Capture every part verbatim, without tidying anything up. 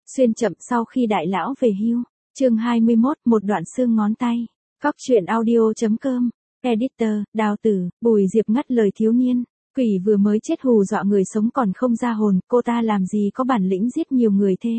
Xuyên chậm sau khi đại lão về hưu. Chương hai mươi mốt, một đoạn xương ngón tay. Cóc truyện audio chấm com. Editor, Đào Tử, Bùi Diệp ngắt lời thiếu niên. Quỷ vừa mới chết hù dọa người sống còn không ra hồn, cô ta làm gì có bản lĩnh giết nhiều người thế.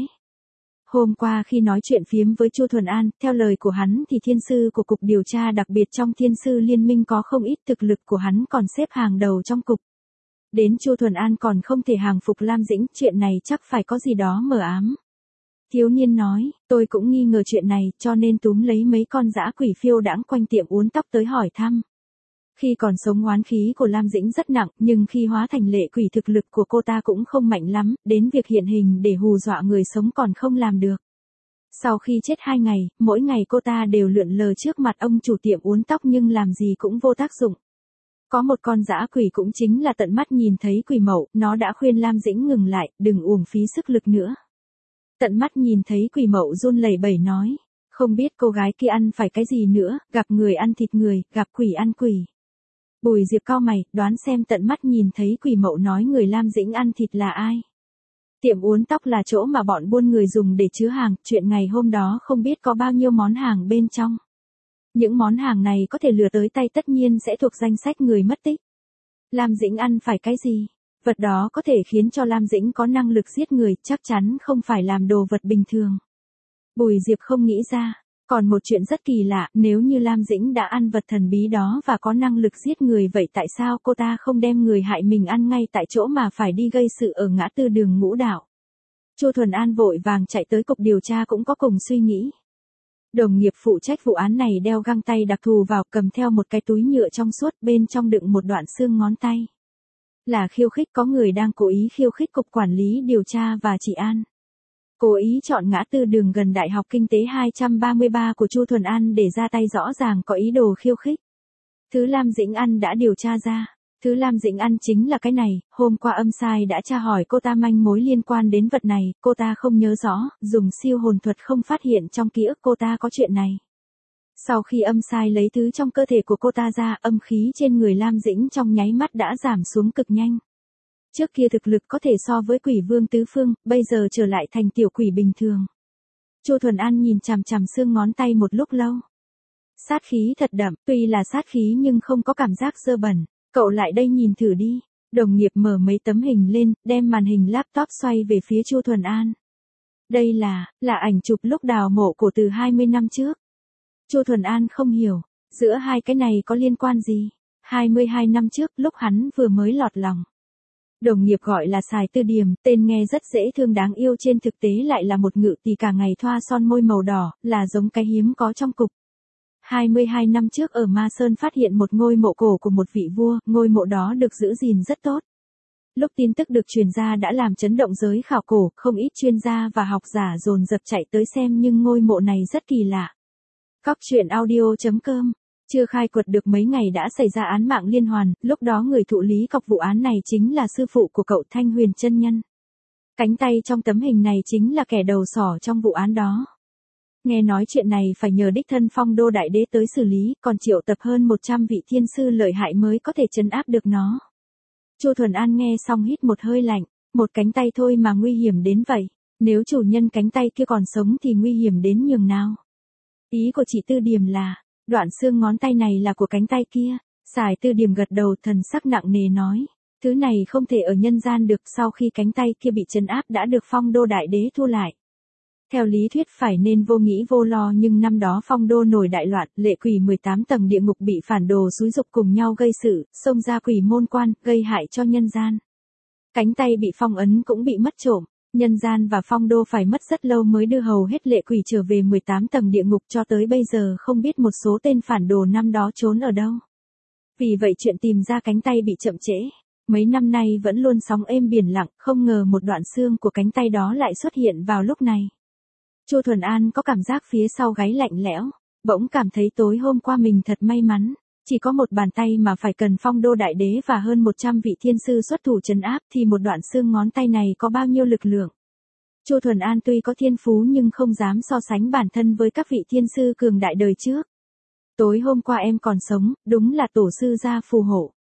Hôm qua khi nói chuyện phiếm với Chu Thuần An, theo lời của hắn thì thiên sư của cục điều tra đặc biệt trong thiên sư liên minh có không ít, thực lực của hắn còn xếp hàng đầu trong cục. Đến Chu Thuần An còn không thể hàng phục Lam Dĩnh, chuyện này chắc phải có gì đó mờ ám. Thiếu niên nói, tôi cũng nghi ngờ chuyện này, cho nên túm lấy mấy con dã quỷ phiêu đãng quanh tiệm uốn tóc tới hỏi thăm. Khi còn sống oán khí của Lam Dĩnh rất nặng, nhưng khi hóa thành lệ quỷ thực lực của cô ta cũng không mạnh lắm, đến việc hiện hình để hù dọa người sống còn không làm được. Sau khi chết hai ngày, mỗi ngày cô ta đều lượn lờ trước mặt ông chủ tiệm uốn tóc nhưng làm gì cũng vô tác dụng. Có một con dã quỷ cũng chính là tận mắt nhìn thấy quỷ mậu, nó đã khuyên Lam Dĩnh ngừng lại, đừng uổng phí sức lực nữa. Tận mắt nhìn thấy quỷ mậu run lẩy bẩy nói, không biết cô gái kia ăn phải cái gì nữa, gặp người ăn thịt người, gặp quỷ ăn quỷ. Bùi Diệp cau mày, đoán xem tận mắt nhìn thấy quỷ mậu nói người Lam Dĩnh ăn thịt là ai. Tiệm uốn tóc là chỗ mà bọn buôn người dùng để chứa hàng, chuyện ngày hôm đó không biết có bao nhiêu món hàng bên trong. Những món hàng này có thể lừa tới tay tất nhiên sẽ thuộc danh sách người mất tích. Lam Dĩnh ăn phải cái gì? Vật đó có thể khiến cho Lam Dĩnh có năng lực giết người, chắc chắn không phải làm đồ vật bình thường. Bùi Diệp không nghĩ ra. Còn một chuyện rất kỳ lạ, nếu như Lam Dĩnh đã ăn vật thần bí đó và có năng lực giết người, vậy tại sao cô ta không đem người hại mình ăn ngay tại chỗ mà phải đi gây sự ở ngã tư đường Ngũ Đạo? Chu Thuần An vội vàng chạy tới cục điều tra cũng có cùng suy nghĩ. Đồng nghiệp phụ trách vụ án này đeo găng tay đặc thù vào, cầm theo một cái túi nhựa trong suốt, bên trong đựng một đoạn xương ngón tay. Là khiêu khích, có người đang cố ý khiêu khích cục quản lý điều tra và trị an. Cố ý chọn ngã tư đường gần Đại học Kinh tế hai trăm ba mươi ba của Chu Thuần An để ra tay, rõ ràng có ý đồ khiêu khích. Thứ Lam Dĩnh ăn đã điều tra ra. Thứ Lam Dĩnh ăn chính là cái này, hôm qua âm sai đã tra hỏi cô ta manh mối liên quan đến vật này, cô ta không nhớ rõ, dùng siêu hồn thuật không phát hiện trong ký ức cô ta có chuyện này. Sau khi âm sai lấy thứ trong cơ thể của cô ta ra, âm khí trên người Lam Dĩnh trong nháy mắt đã giảm xuống cực nhanh. Trước kia thực lực có thể so với quỷ vương tứ phương, bây giờ trở lại thành tiểu quỷ bình thường. Chu Thuần An nhìn chằm chằm xương ngón tay một lúc lâu. Sát khí thật đậm, tuy là sát khí nhưng không có cảm giác dơ bẩn. Cậu lại đây nhìn thử đi. Đồng nghiệp mở mấy tấm hình lên, đem màn hình laptop xoay về phía Chu Thuần An. Đây là, là ảnh chụp lúc đào mộ cổ từ hai mươi năm trước. Chu Thuần An không hiểu, giữa hai cái này có liên quan gì? hai mươi hai năm trước, lúc hắn vừa mới lọt lòng. Đồng nghiệp gọi là Sài Tư Điềm, tên nghe rất dễ thương đáng yêu, trên thực tế lại là một ngự tỳ cả ngày thoa son môi màu đỏ, là giống cái hiếm có trong cục. hai mươi hai năm trước ở Ma Sơn phát hiện một ngôi mộ cổ của một vị vua, ngôi mộ đó được giữ gìn rất tốt. Lúc tin tức được truyền ra đã làm chấn động giới khảo cổ, không ít chuyên gia và học giả dồn dập chạy tới xem, nhưng ngôi mộ này rất kỳ lạ. Cóc truyện audio chấm com. Chưa khai quật được mấy ngày đã xảy ra án mạng liên hoàn, lúc đó người thụ lý cọc vụ án này chính là sư phụ của cậu, Thanh Huyền chân nhân. Cánh tay trong tấm hình này chính là kẻ đầu sỏ trong vụ án đó. Nghe nói chuyện này phải nhờ đích thân Phong Đô Đại Đế tới xử lý, còn triệu tập hơn một trăm vị thiên sư lợi hại mới có thể trấn áp được nó. Chu Thuần An nghe xong hít một hơi lạnh, một cánh tay thôi mà nguy hiểm đến vậy, nếu chủ nhân cánh tay kia còn sống thì nguy hiểm đến nhường nào. Ý của chị Tư Điềm là, đoạn xương ngón tay này là của cánh tay kia. Sài Tư Điềm gật đầu, thần sắc nặng nề nói, thứ này không thể ở nhân gian được, sau khi cánh tay kia bị trấn áp đã được Phong Đô Đại Đế thu lại. Theo lý thuyết phải nên vô nghĩ vô lo, nhưng năm đó Phong Đô nổi đại loạn, lệ quỷ mười tám tầng địa ngục bị phản đồ xúi dục cùng nhau gây sự, xông ra quỷ môn quan, gây hại cho nhân gian. Cánh tay bị phong ấn cũng bị mất trộm, nhân gian và Phong Đô phải mất rất lâu mới đưa hầu hết lệ quỷ trở về mười tám tầng địa ngục, cho tới bây giờ không biết một số tên phản đồ năm đó trốn ở đâu. Vì vậy chuyện tìm ra cánh tay bị chậm trễ. Mấy năm nay vẫn luôn sóng êm biển lặng, không ngờ một đoạn xương của cánh tay đó lại xuất hiện vào lúc này. Chu Thuần An có cảm giác phía sau gáy lạnh lẽo, bỗng cảm thấy tối hôm qua mình thật may mắn, chỉ có một bàn tay mà phải cần Phong Đô Đại Đế và hơn một trăm vị thiên sư xuất thủ trấn áp, thì một đoạn xương ngón tay này có bao nhiêu lực lượng. Chu Thuần An tuy có thiên phú nhưng không dám so sánh bản thân với các vị thiên sư cường đại đời trước. Tối hôm qua em còn sống, đúng là tổ sư gia phù hộ.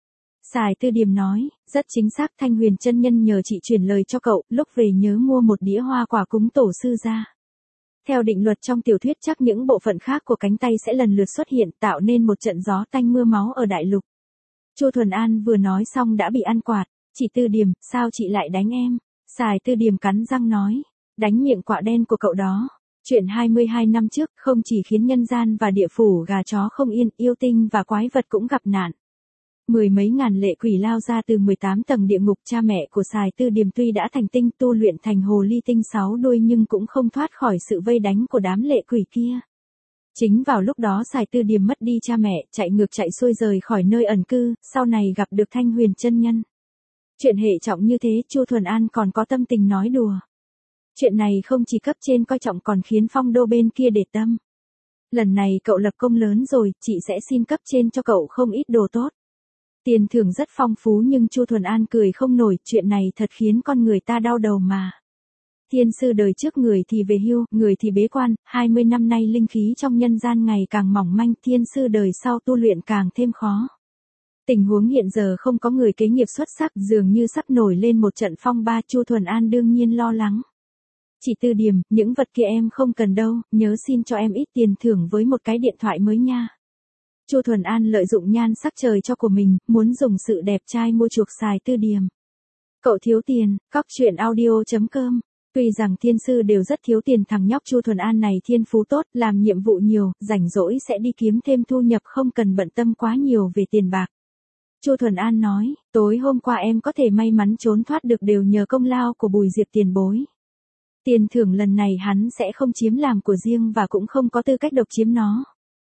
Sài Tư Điềm nói, rất chính xác, Thanh Huyền chân nhân nhờ chị truyền lời cho cậu, lúc về nhớ mua một đĩa hoa quả cúng tổ sư ra. Theo định luật trong tiểu thuyết chắc những bộ phận khác của cánh tay sẽ lần lượt xuất hiện tạo nên một trận gió tanh mưa máu ở đại lục. Chu Thuần An vừa nói xong đã bị ăn quạt, chị Tư Điềm, sao chị lại đánh em? Sài Tư Điềm cắn răng nói, đánh miệng quạ đen của cậu đó. Chuyện hai mươi hai năm trước không chỉ khiến nhân gian và địa phủ gà chó không yên, yêu tinh và quái vật cũng gặp nạn. Mười mấy ngàn lệ quỷ lao ra từ mười tám tầng địa ngục, cha mẹ của Sài Tư Điềm tuy đã thành tinh tu luyện thành hồ ly tinh sáu đuôi nhưng cũng không thoát khỏi sự vây đánh của đám lệ quỷ kia. Chính vào lúc đó Sài Tư Điềm mất đi cha mẹ, chạy ngược chạy xuôi rời khỏi nơi ẩn cư, sau này gặp được Thanh Huyền chân nhân. Chuyện hệ trọng như thế, Chu Thuần An còn có tâm tình nói đùa. Chuyện này không chỉ cấp trên coi trọng còn khiến phong đô bên kia để tâm. Lần này cậu lập công lớn rồi, chị sẽ xin cấp trên cho cậu không ít đồ tốt. Tiền thưởng rất phong phú nhưng Chu Thuần An cười không nổi, chuyện này thật khiến con người ta đau đầu mà. Thiên sư đời trước người thì về hưu, người thì bế quan, hai mươi năm nay linh khí trong nhân gian ngày càng mỏng manh, thiên sư đời sau tu luyện càng thêm khó. Tình huống hiện giờ không có người kế nghiệp xuất sắc, dường như sắp nổi lên một trận phong ba, Chu Thuần An đương nhiên lo lắng. Chị Tư Điềm, những vật kia em không cần đâu, nhớ xin cho em ít tiền thưởng với một cái điện thoại mới nha. Chu Thuần An lợi dụng nhan sắc trời cho của mình, muốn dùng sự đẹp trai mua chuộc Sài Tư Điềm. Cậu thiếu tiền, cóc truyện audio chấm com. Tuy rằng thiên sư đều rất thiếu tiền, thằng nhóc Chu Thuần An này thiên phú tốt, làm nhiệm vụ nhiều, rảnh rỗi sẽ đi kiếm thêm thu nhập, không cần bận tâm quá nhiều về tiền bạc. Chu Thuần An nói, tối hôm qua em có thể may mắn trốn thoát được đều nhờ công lao của Bùi Diệp tiền bối. Tiền thưởng lần này hắn sẽ không chiếm làm của riêng và cũng không có tư cách độc chiếm nó.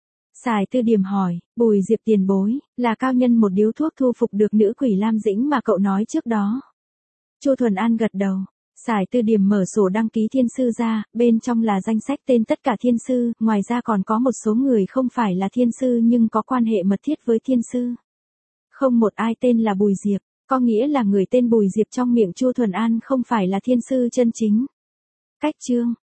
Sài Tư Điềm hỏi, Bùi Diệp tiền bối, là cao nhân một điếu thuốc thu phục được nữ quỷ Lam Dĩnh mà cậu nói trước đó. Chu Thuần An gật đầu. Sài Tư Điềm mở sổ đăng ký thiên sư ra, bên trong là danh sách tên tất cả thiên sư, ngoài ra còn có một số người không phải là thiên sư nhưng có quan hệ mật thiết với thiên sư. Không một ai tên là Bùi Diệp, có nghĩa là người tên Bùi Diệp trong miệng Chu Thuần An không phải là thiên sư chân chính. Cách chương